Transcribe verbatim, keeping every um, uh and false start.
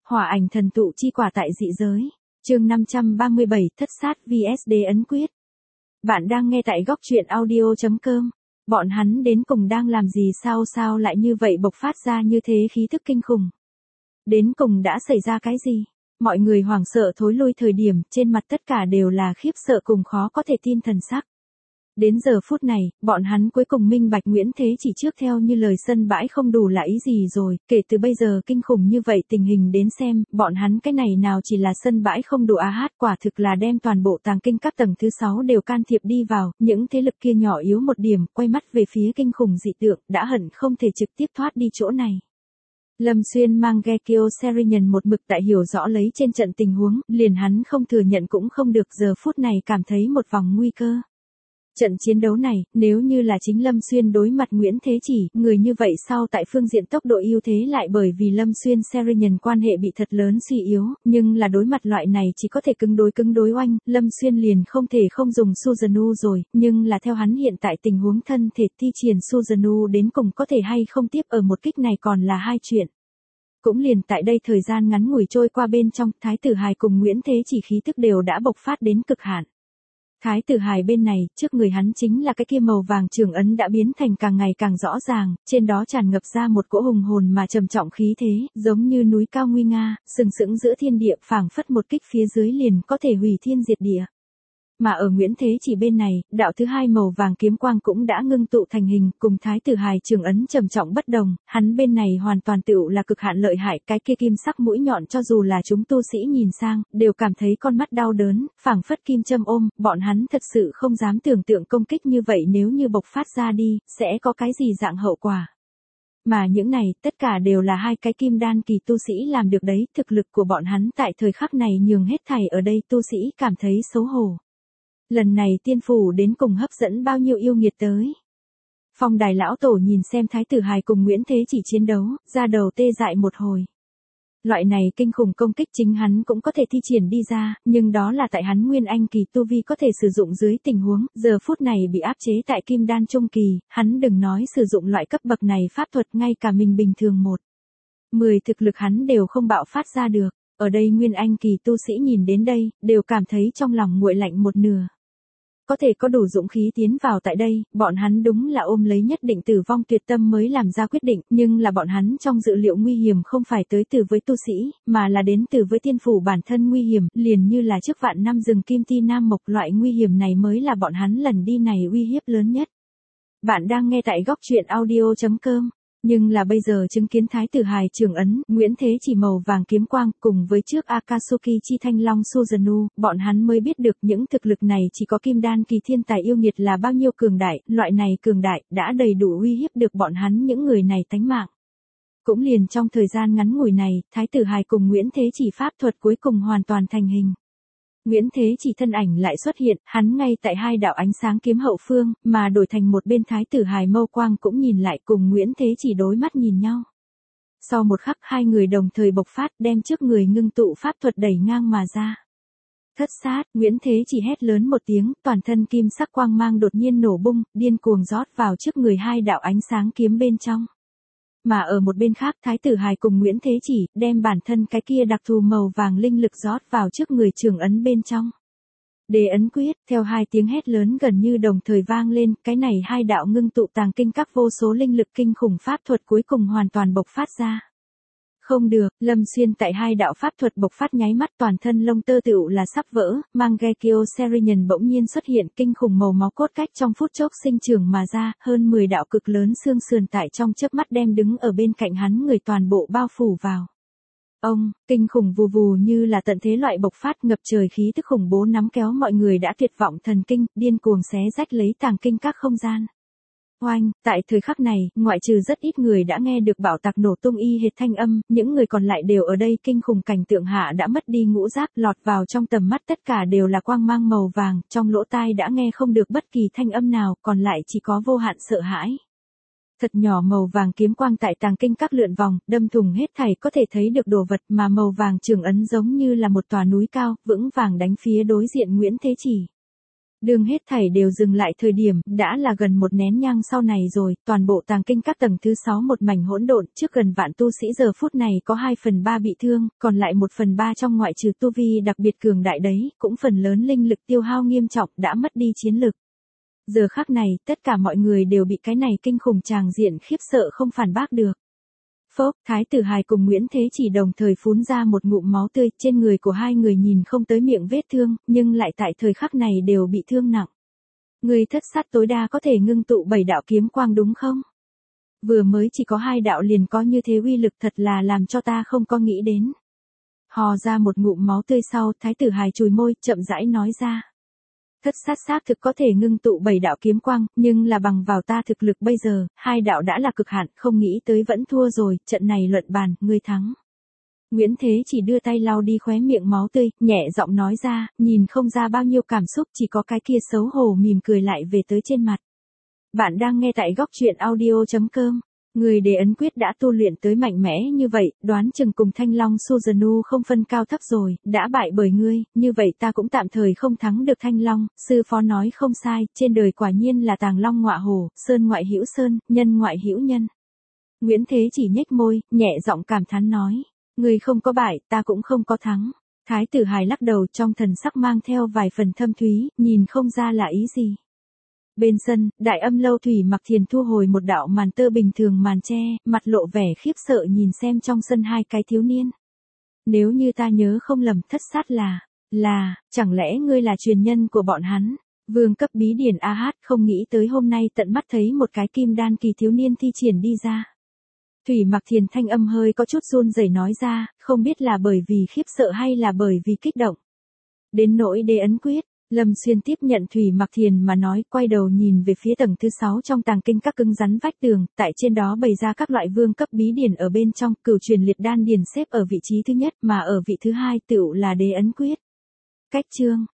Hỏa ảnh thần tụ chi quả tại dị giới. Chương năm trăm ba mươi bảy, thất sát vs đế ấn quyết. Bạn đang nghe tại góc truyện audio chấm com. Bọn hắn đến cùng đang làm gì sao sao lại như vậy bộc phát ra như thế khí thức kinh khủng. Đến cùng đã xảy ra cái gì? Mọi người hoảng sợ thối lui thời điểm, trên mặt tất cả đều là khiếp sợ cùng khó có thể tin thần sắc. Đến giờ phút này, bọn hắn cuối cùng minh bạch Nguyễn Thế chỉ trước theo như lời sân bãi không đủ là ý gì rồi, kể từ bây giờ kinh khủng như vậy tình hình đến xem, bọn hắn cái này nào chỉ là sân bãi không đủ a hát quả thực là đem toàn bộ tàng kinh các tầng thứ sáu đều can thiệp đi vào, những thế lực kia nhỏ yếu một điểm, quay mắt về phía kinh khủng dị tượng, đã hận không thể trực tiếp thoát đi chỗ này. Lâm Xuyên mang Gekio Serian một mực tại hiểu rõ lấy trên trận tình huống, liền hắn không thừa nhận cũng không được giờ phút này cảm thấy một vòng nguy cơ. Trận chiến đấu này, nếu như là chính Lâm Xuyên đối mặt Nguyễn Thế Chỉ, người như vậy sau tại phương diện tốc độ ưu thế lại bởi vì Lâm Xuyên Serian quan hệ bị thật lớn suy yếu, nhưng là đối mặt loại này chỉ có thể cứng đối cứng đối oanh, Lâm Xuyên liền không thể không dùng Susanoo rồi, nhưng là theo hắn hiện tại tình huống thân thể thi triển Susanoo đến cùng có thể hay không tiếp ở một kích này còn là hai chuyện. Cũng liền tại đây thời gian ngắn ngủi trôi qua bên trong, Thái tử Hài cùng Nguyễn Thế Chỉ khí tức đều đã bộc phát đến cực hạn. Thái tử Hài bên này, trước người hắn chính là cái kia màu vàng trường ấn đã biến thành càng ngày càng rõ ràng, trên đó tràn ngập ra một cỗ hùng hồn mà trầm trọng khí thế, giống như núi cao nguy nga, sừng sững giữa thiên địa, phảng phất một kích phía dưới liền có thể hủy thiên diệt địa. Mà ở Nguyễn Thế Chỉ bên này, đạo thứ hai màu vàng kiếm quang cũng đã ngưng tụ thành hình, cùng Thái tử Hài trường ấn trầm trọng bất đồng, hắn bên này hoàn toàn tựu là cực hạn lợi hại, cái kia kim sắc mũi nhọn cho dù là chúng tu sĩ nhìn sang, đều cảm thấy con mắt đau đớn, phảng phất kim châm ôm, bọn hắn thật sự không dám tưởng tượng công kích như vậy nếu như bộc phát ra đi, sẽ có cái gì dạng hậu quả. Mà những này, tất cả đều là hai cái kim đan kỳ tu sĩ làm được đấy, thực lực của bọn hắn tại thời khắc này nhường hết thảy ở đây tu sĩ cảm thấy xấu hổ. Lần này tiên phủ đến cùng hấp dẫn bao nhiêu yêu nghiệt tới. Phong đài lão tổ nhìn xem Thái tử Hài cùng Nguyễn Thế Chỉ chiến đấu, ra đầu tê dại một hồi. Loại này kinh khủng công kích chính hắn cũng có thể thi triển đi ra, nhưng đó là tại hắn nguyên anh kỳ tu vi có thể sử dụng dưới tình huống, giờ phút này bị áp chế tại kim đan trung kỳ, hắn đừng nói sử dụng loại cấp bậc này pháp thuật ngay cả mình bình thường một. Mười thực lực hắn đều không bạo phát ra được, ở đây nguyên anh kỳ tu sĩ nhìn đến đây, đều cảm thấy trong lòng nguội lạnh một nửa. Có thể có đủ dũng khí tiến vào tại đây, bọn hắn đúng là ôm lấy nhất định tử vong tuyệt tâm mới làm ra quyết định, nhưng là bọn hắn trong dự liệu nguy hiểm không phải tới từ với tu sĩ, mà là đến từ với tiên phủ bản thân nguy hiểm, liền như là trước vạn năm rừng kim ti nam mộc, loại nguy hiểm này mới là bọn hắn lần đi này uy hiếp lớn nhất. Bạn đang nghe tại góc truyện audio chấm com. Nhưng là bây giờ chứng kiến Thái tử Hài trường ấn, Nguyễn Thế Chỉ màu vàng kiếm quang, cùng với trước Akatsuki chi thanh long Susanoo, bọn hắn mới biết được những thực lực này chỉ có kim đan kỳ thiên tài yêu nghiệt là bao nhiêu cường đại, loại này cường đại, đã đầy đủ uy hiếp được bọn hắn những người này tánh mạng. Cũng liền trong thời gian ngắn ngủi này, Thái tử Hài cùng Nguyễn Thế Chỉ pháp thuật cuối cùng hoàn toàn thành hình. Nguyễn Thế Chỉ thân ảnh lại xuất hiện, hắn ngay tại hai đạo ánh sáng kiếm hậu phương, mà đổi thành một bên Thái tử Hài mâu quang cũng nhìn lại cùng Nguyễn Thế Chỉ đối mắt nhìn nhau. Sau một khắc hai người đồng thời bộc phát đem trước người ngưng tụ pháp thuật đẩy ngang mà ra. Thất sát, Nguyễn Thế Chỉ hét lớn một tiếng, toàn thân kim sắc quang mang đột nhiên nổ bung, điên cuồng rót vào trước người hai đạo ánh sáng kiếm bên trong. Mà ở một bên khác Thái tử Hài cùng Nguyễn Thế Chỉ đem bản thân cái kia đặc thù màu vàng linh lực rót vào trước người trường ấn bên trong. Đế ấn quyết, theo hai tiếng hét lớn gần như đồng thời vang lên, cái này hai đạo ngưng tụ tàng kinh các vô số linh lực kinh khủng pháp thuật cuối cùng hoàn toàn bộc phát ra. Không được, Lâm Xuyên tại hai đạo pháp thuật bộc phát nháy mắt toàn thân lông tơ tựu là sắp vỡ, mang Gekio Serian bỗng nhiên xuất hiện kinh khủng màu máu cốt cách trong phút chốc sinh trưởng mà ra, hơn mười đạo cực lớn xương sườn tại trong chớp mắt đem đứng ở bên cạnh hắn người toàn bộ bao phủ vào. Ông, kinh khủng vù vù như là tận thế loại bộc phát ngập trời khí tức khủng bố nắm kéo mọi người đã tuyệt vọng thần kinh, điên cuồng xé rách lấy tàng kinh các không gian. Oanh, tại thời khắc này, ngoại trừ rất ít người đã nghe được bảo tạc nổ tung y hệt thanh âm, những người còn lại đều ở đây kinh khủng cảnh tượng hạ đã mất đi ngũ giác, lọt vào trong tầm mắt tất cả đều là quang mang màu vàng, trong lỗ tai đã nghe không được bất kỳ thanh âm nào, còn lại chỉ có vô hạn sợ hãi. Thật nhỏ màu vàng kiếm quang tại tàng kinh các lượn vòng, đâm thủng hết thảy có thể thấy được đồ vật mà màu vàng trường ấn giống như là một tòa núi cao, vững vàng đánh phía đối diện Nguyễn Thế Chỉ. Đường hết thảy đều dừng lại thời điểm, đã là gần một nén nhang sau này rồi, toàn bộ tàng kinh các tầng thứ sáu một mảnh hỗn độn, trước gần vạn tu sĩ giờ phút này có hai phần ba bị thương, còn lại một phần ba trong ngoại trừ tu vi đặc biệt cường đại đấy, cũng phần lớn linh lực tiêu hao nghiêm trọng, đã mất đi chiến lực. Giờ khắc này, tất cả mọi người đều bị cái này kinh khủng tràng diện khiếp sợ không phản bác được. Phốc, Thái tử Hài cùng Nguyễn Thế Chỉ đồng thời phun ra một ngụm máu tươi, trên người của hai người nhìn không tới miệng vết thương, nhưng lại tại thời khắc này đều bị thương nặng. Người thất sát tối đa có thể ngưng tụ bảy đạo kiếm quang đúng không? Vừa mới chỉ có hai đạo liền có như thế uy lực, thật là làm cho ta không có nghĩ đến. Hò ra một ngụm máu tươi sau, Thái tử Hài chùi môi, chậm rãi nói ra. Thất sát xác thực có thể ngưng tụ bảy đạo kiếm quang, nhưng là bằng vào ta thực lực bây giờ, hai đạo đã là cực hạn, không nghĩ tới vẫn thua rồi, trận này luận bàn, ngươi thắng. Nguyễn Thế Chỉ đưa tay lau đi khóe miệng máu tươi, nhẹ giọng nói ra, nhìn không ra bao nhiêu cảm xúc, chỉ có cái kia xấu hổ mỉm cười lại về tới trên mặt. Bạn đang nghe tại góc truyện audio chấm com. Người đề ấn quyết đã tu luyện tới mạnh mẽ như vậy, đoán chừng cùng Thanh Long Suzanu không phân cao thấp rồi, đã bại bởi ngươi, như vậy ta cũng tạm thời không thắng được Thanh Long, sư phó nói không sai, trên đời quả nhiên là tàng long ngọa hổ, sơn ngoại hữu sơn, nhân ngoại hữu nhân. Nguyễn Thế Chỉ nhếch môi, nhẹ giọng cảm thán nói, ngươi không có bại, ta cũng không có thắng. Thái tử Hài lắc đầu, trong thần sắc mang theo vài phần thâm thúy, nhìn không ra là ý gì. Bên sân, Đại Âm Lâu Thủy Mặc Thiền thu hồi một đạo màn tơ bình thường màn che, mặt lộ vẻ khiếp sợ nhìn xem trong sân hai cái thiếu niên. Nếu như ta nhớ không lầm, thất sát là, là, chẳng lẽ ngươi là truyền nhân của bọn hắn? Vương cấp bí điển A Hát không nghĩ tới hôm nay tận mắt thấy một cái kim đan kỳ thiếu niên thi triển đi ra. Thủy Mặc Thiền thanh âm hơi có chút run rẩy nói ra, không biết là bởi vì khiếp sợ hay là bởi vì kích động. Đến nỗi đế ấn quyết. Lâm Xuyên tiếp nhận Thủy Mặc Thiền mà nói, quay đầu nhìn về phía tầng thứ sáu trong tàng kinh các cứng rắn vách tường, tại trên đó bày ra các loại vương cấp bí điển ở bên trong, cửu truyền liệt đan điển xếp ở vị trí thứ nhất, mà ở vị thứ hai tựu là đế ấn quyết. Cách chương,